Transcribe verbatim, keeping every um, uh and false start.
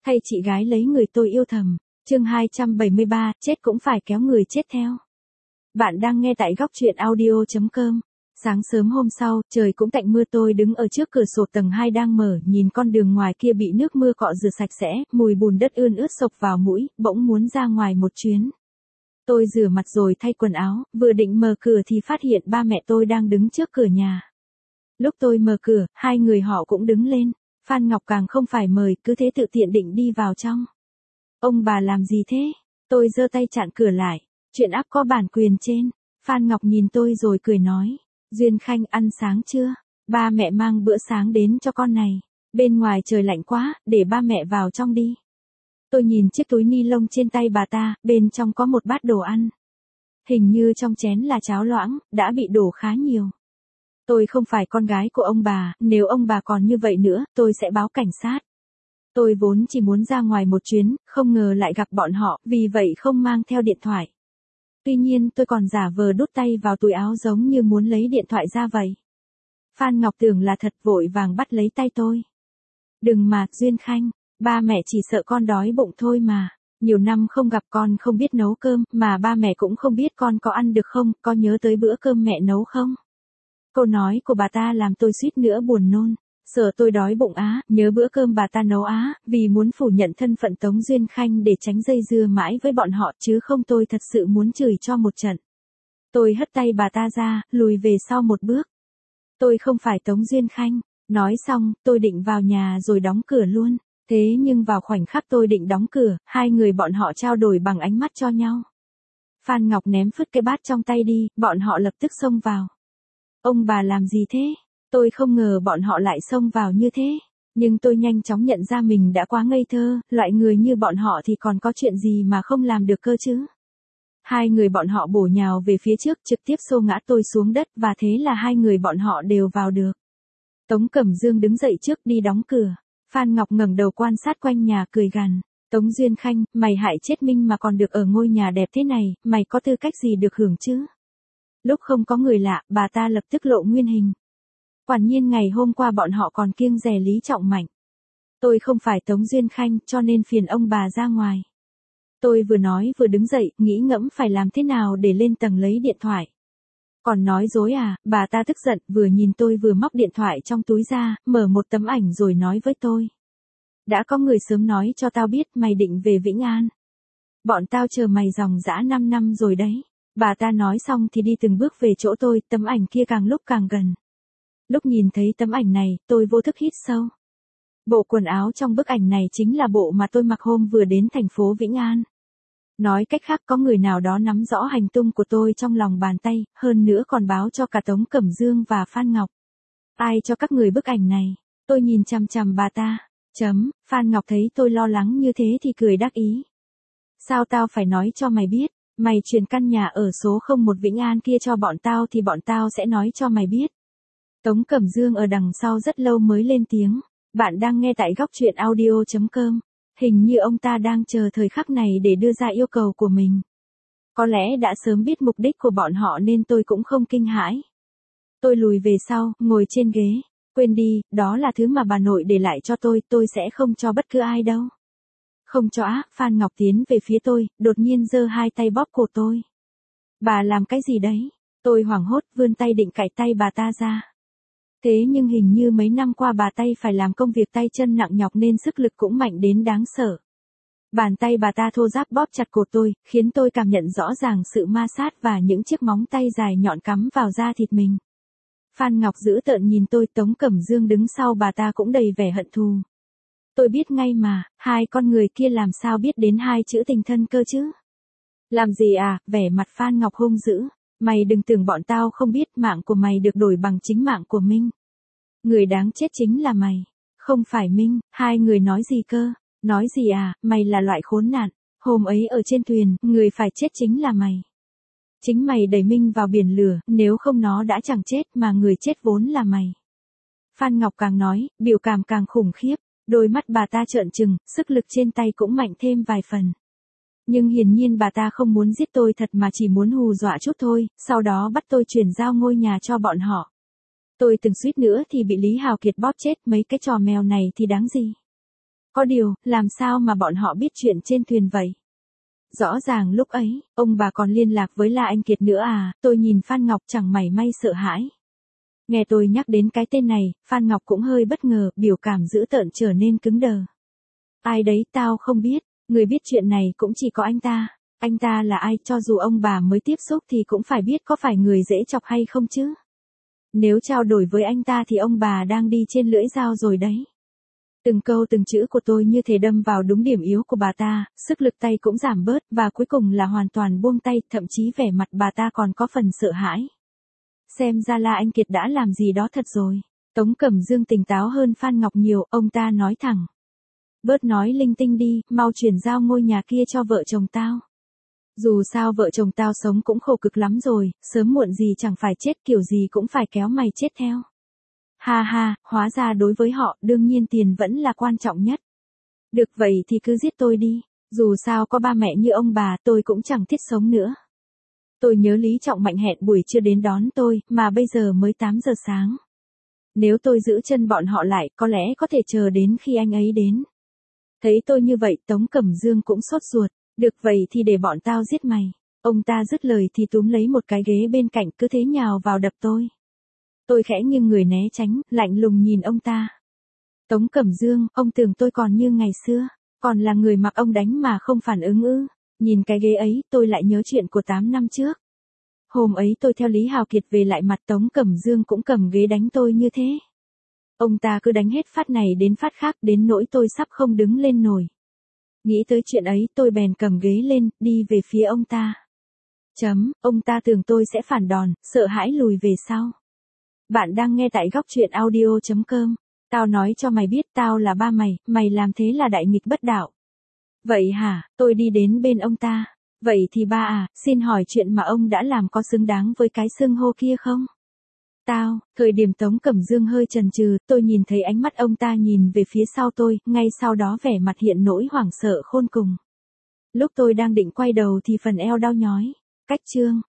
Thay chị gái lấy người tôi yêu thầm. Chương hai trăm bảy mươi ba, chết cũng phải kéo người chết theo. Bạn đang nghe tại góc truyện audio chấm com. Sáng sớm hôm sau, trời cũng tạnh mưa, tôi đứng ở trước cửa sổ tầng hai đang mở, nhìn con đường ngoài kia bị nước mưa cọ rửa sạch sẽ, mùi bùn đất ươn ướt xộc vào mũi, bỗng muốn ra ngoài một chuyến. Tôi rửa mặt rồi thay quần áo, vừa định mở cửa thì phát hiện ba mẹ tôi đang đứng trước cửa nhà. Lúc tôi mở cửa, hai người họ cũng đứng lên. Phan Ngọc càng không phải mời, cứ thế tự tiện định đi vào trong. Ông bà làm gì thế? Tôi giơ tay chặn cửa lại. Chuyện áp có bản quyền trên. Phan Ngọc nhìn tôi rồi cười nói. Duyên Khanh, ăn sáng chưa? Ba mẹ mang bữa sáng đến cho con này. Bên ngoài trời lạnh quá, để ba mẹ vào trong đi. Tôi nhìn chiếc túi ni lông trên tay bà ta, bên trong có một bát đồ ăn. Hình như trong chén là cháo loãng, đã bị đổ khá nhiều. Tôi không phải con gái của ông bà, nếu ông bà còn như vậy nữa, tôi sẽ báo cảnh sát. Tôi vốn chỉ muốn ra ngoài một chuyến, không ngờ lại gặp bọn họ, vì vậy không mang theo điện thoại. Tuy nhiên tôi còn giả vờ đút tay vào túi áo giống như muốn lấy điện thoại ra vậy. Phan Ngọc tưởng là thật, vội vàng bắt lấy tay tôi. Đừng mà, Duyên Khanh, ba mẹ chỉ sợ con đói bụng thôi mà. Nhiều năm không gặp con không biết nấu cơm, mà ba mẹ cũng không biết con có ăn được không, có nhớ tới bữa cơm mẹ nấu không? Câu nói của bà ta làm tôi suýt nữa buồn nôn. Sợ tôi đói bụng á, nhớ bữa cơm bà ta nấu á, vì muốn phủ nhận thân phận Tống Duyên Khanh để tránh dây dưa mãi với bọn họ, chứ không tôi thật sự muốn chửi cho một trận. Tôi hất tay bà ta ra, lùi về sau một bước. Tôi không phải Tống Duyên Khanh. Nói xong, tôi định vào nhà rồi đóng cửa luôn. Thế nhưng vào khoảnh khắc tôi định đóng cửa, hai người bọn họ trao đổi bằng ánh mắt cho nhau. Phan Ngọc ném phứt cái bát trong tay đi, bọn họ lập tức xông vào. Ông bà làm gì thế? Tôi không ngờ bọn họ lại xông vào như thế. Nhưng tôi nhanh chóng nhận ra mình đã quá ngây thơ, loại người như bọn họ thì còn có chuyện gì mà không làm được cơ chứ. Hai người bọn họ bổ nhào về phía trước, trực tiếp xô ngã tôi xuống đất, và thế là hai người bọn họ đều vào được. Tống Cẩm Dương đứng dậy trước đi đóng cửa. Phan Ngọc ngẩng đầu quan sát quanh nhà cười gằn. Tống Duyên Khanh, mày hại chết Minh mà còn được ở ngôi nhà đẹp thế này, mày có tư cách gì được hưởng chứ? Lúc không có người lạ, bà ta lập tức lộ nguyên hình. Quả nhiên ngày hôm qua bọn họ còn kiêng dè Lý Trọng Mạnh. Tôi không phải Tống Duyên Khanh, cho nên phiền ông bà ra ngoài. Tôi vừa nói vừa đứng dậy, nghĩ ngẫm phải làm thế nào để lên tầng lấy điện thoại. Còn nói dối à? Bà ta tức giận, vừa nhìn tôi vừa móc điện thoại trong túi ra, mở một tấm ảnh rồi nói với tôi. Đã có người sớm nói cho tao biết mày định về Vĩnh An. Bọn tao chờ mày dòng dã năm năm rồi đấy. Bà ta nói xong thì đi từng bước về chỗ tôi, tấm ảnh kia càng lúc càng gần. Lúc nhìn thấy tấm ảnh này, tôi vô thức hít sâu. Bộ quần áo trong bức ảnh này chính là bộ mà tôi mặc hôm vừa đến thành phố Vĩnh An. Nói cách khác, có người nào đó nắm rõ hành tung của tôi trong lòng bàn tay, hơn nữa còn báo cho cả Tống Cẩm Dương và Phan Ngọc. Ai cho các người bức ảnh này? Tôi nhìn chằm chằm bà ta. Chấm, Phan Ngọc thấy tôi lo lắng như thế thì cười đắc ý. Sao tao phải nói cho mày biết? Mày chuyển căn nhà ở số không một Vĩnh An kia cho bọn tao thì bọn tao sẽ nói cho mày biết. Tống Cẩm Dương ở đằng sau rất lâu mới lên tiếng. Bạn đang nghe tại góc truyện audio chấm com. Hình như ông ta đang chờ thời khắc này để đưa ra yêu cầu của mình. Có lẽ đã sớm biết mục đích của bọn họ nên tôi cũng không kinh hãi. Tôi lùi về sau, ngồi trên ghế. Quên đi, đó là thứ mà bà nội để lại cho tôi, tôi sẽ không cho bất cứ ai đâu. Không cho á, Phan Ngọc tiến về phía tôi, đột nhiên giơ hai tay bóp cổ tôi. Bà làm cái gì đấy? Tôi hoảng hốt vươn tay định cạy tay bà ta ra. Thế nhưng hình như mấy năm qua bà tay phải làm công việc tay chân nặng nhọc nên sức lực cũng mạnh đến đáng sợ. Bàn tay bà ta thô ráp bóp chặt cổ tôi, khiến tôi cảm nhận rõ ràng sự ma sát và những chiếc móng tay dài nhọn cắm vào da thịt mình. Phan Ngọc dữ tợn nhìn tôi, Tống Cẩm Dương đứng sau bà ta cũng đầy vẻ hận thù. Tôi biết ngay mà, hai con người kia làm sao biết đến hai chữ tình thân cơ chứ? Làm gì à? Vẻ mặt Phan Ngọc hung dữ. Mày đừng tưởng bọn tao không biết, mạng của mày được đổi bằng chính mạng của Minh. Người đáng chết chính là mày, không phải Minh. Hai người nói gì cơ? Nói gì à? Mày là loại khốn nạn. Hôm ấy ở trên thuyền, người phải chết chính là mày. Chính mày đẩy Minh vào biển lửa, nếu không nó đã chẳng chết mà người chết vốn là mày. Phan Ngọc càng nói, biểu cảm càng khủng khiếp. Đôi mắt bà ta trợn trừng, sức lực trên tay cũng mạnh thêm vài phần. Nhưng hiển nhiên bà ta không muốn giết tôi thật mà chỉ muốn hù dọa chút thôi, sau đó bắt tôi chuyển giao ngôi nhà cho bọn họ. Tôi từng suýt nữa thì bị Lý Hào Kiệt bóp chết, mấy cái trò mèo này thì đáng gì. Có điều, làm sao mà bọn họ biết chuyện trên thuyền vậy? Rõ ràng lúc ấy, ông bà còn liên lạc với La Anh Kiệt nữa à, tôi nhìn Phan Ngọc chẳng mảy may sợ hãi. Nghe tôi nhắc đến cái tên này, Phan Ngọc cũng hơi bất ngờ, biểu cảm dữ tợn trở nên cứng đờ. Ai đấy tao không biết, người biết chuyện này cũng chỉ có anh ta. Anh ta là ai, cho dù ông bà mới tiếp xúc thì cũng phải biết có phải người dễ chọc hay không chứ. Nếu trao đổi với anh ta thì ông bà đang đi trên lưỡi dao rồi đấy. Từng câu từng chữ của tôi như thể đâm vào đúng điểm yếu của bà ta, sức lực tay cũng giảm bớt và cuối cùng là hoàn toàn buông tay, thậm chí vẻ mặt bà ta còn có phần sợ hãi. Xem ra La Anh Kiệt đã làm gì đó thật rồi. Tống Cẩm Dương tỉnh táo hơn Phan Ngọc nhiều, ông ta nói thẳng. Bớt nói linh tinh đi, mau chuyển giao ngôi nhà kia cho vợ chồng tao. Dù sao vợ chồng tao sống cũng khổ cực lắm rồi, sớm muộn gì chẳng phải chết, kiểu gì cũng phải kéo mày chết theo. Ha ha, hóa ra đối với họ, đương nhiên tiền vẫn là quan trọng nhất. Được vậy thì cứ giết tôi đi, dù sao có ba mẹ như ông bà tôi cũng chẳng thích sống nữa. Tôi nhớ Lý Trọng Mạnh hẹn buổi trưa đến đón tôi, mà bây giờ mới tám giờ sáng. Nếu tôi giữ chân bọn họ lại, có lẽ có thể chờ đến khi anh ấy đến. Thấy tôi như vậy, Tống Cẩm Dương cũng sốt ruột. Được vậy thì để bọn tao giết mày. Ông ta dứt lời thì túm lấy một cái ghế bên cạnh, cứ thế nhào vào đập tôi. Tôi khẽ nghiêng người né tránh, lạnh lùng nhìn ông ta. Tống Cẩm Dương, ông tưởng tôi còn như ngày xưa, còn là người mặc ông đánh mà không phản ứng ư? Nhìn cái ghế ấy, tôi lại nhớ chuyện của tám năm trước. Hôm ấy tôi theo Lý Hào Kiệt về lại mặt Tống Cẩm Dương cũng cầm ghế đánh tôi như thế. Ông ta cứ đánh hết phát này đến phát khác, đến nỗi tôi sắp không đứng lên nổi. Nghĩ tới chuyện ấy, tôi bèn cầm ghế lên, đi về phía ông ta. Chấm, ông ta tưởng tôi sẽ phản đòn, sợ hãi lùi về sau. Bạn đang nghe tại góc truyện audio chấm com. Tao nói cho mày biết tao là ba mày, mày làm thế là đại nghịch bất đạo. Vậy hả, tôi đi đến bên ông ta. Vậy thì ba à, xin hỏi chuyện mà ông đã làm có xứng đáng với cái xưng hô kia không? Tao, thời điểm Tống Cẩm Dương hơi chần chừ, tôi nhìn thấy ánh mắt ông ta nhìn về phía sau tôi, ngay sau đó vẻ mặt hiện nỗi hoảng sợ khôn cùng. Lúc tôi đang định quay đầu thì phần eo đau nhói. Cách chương.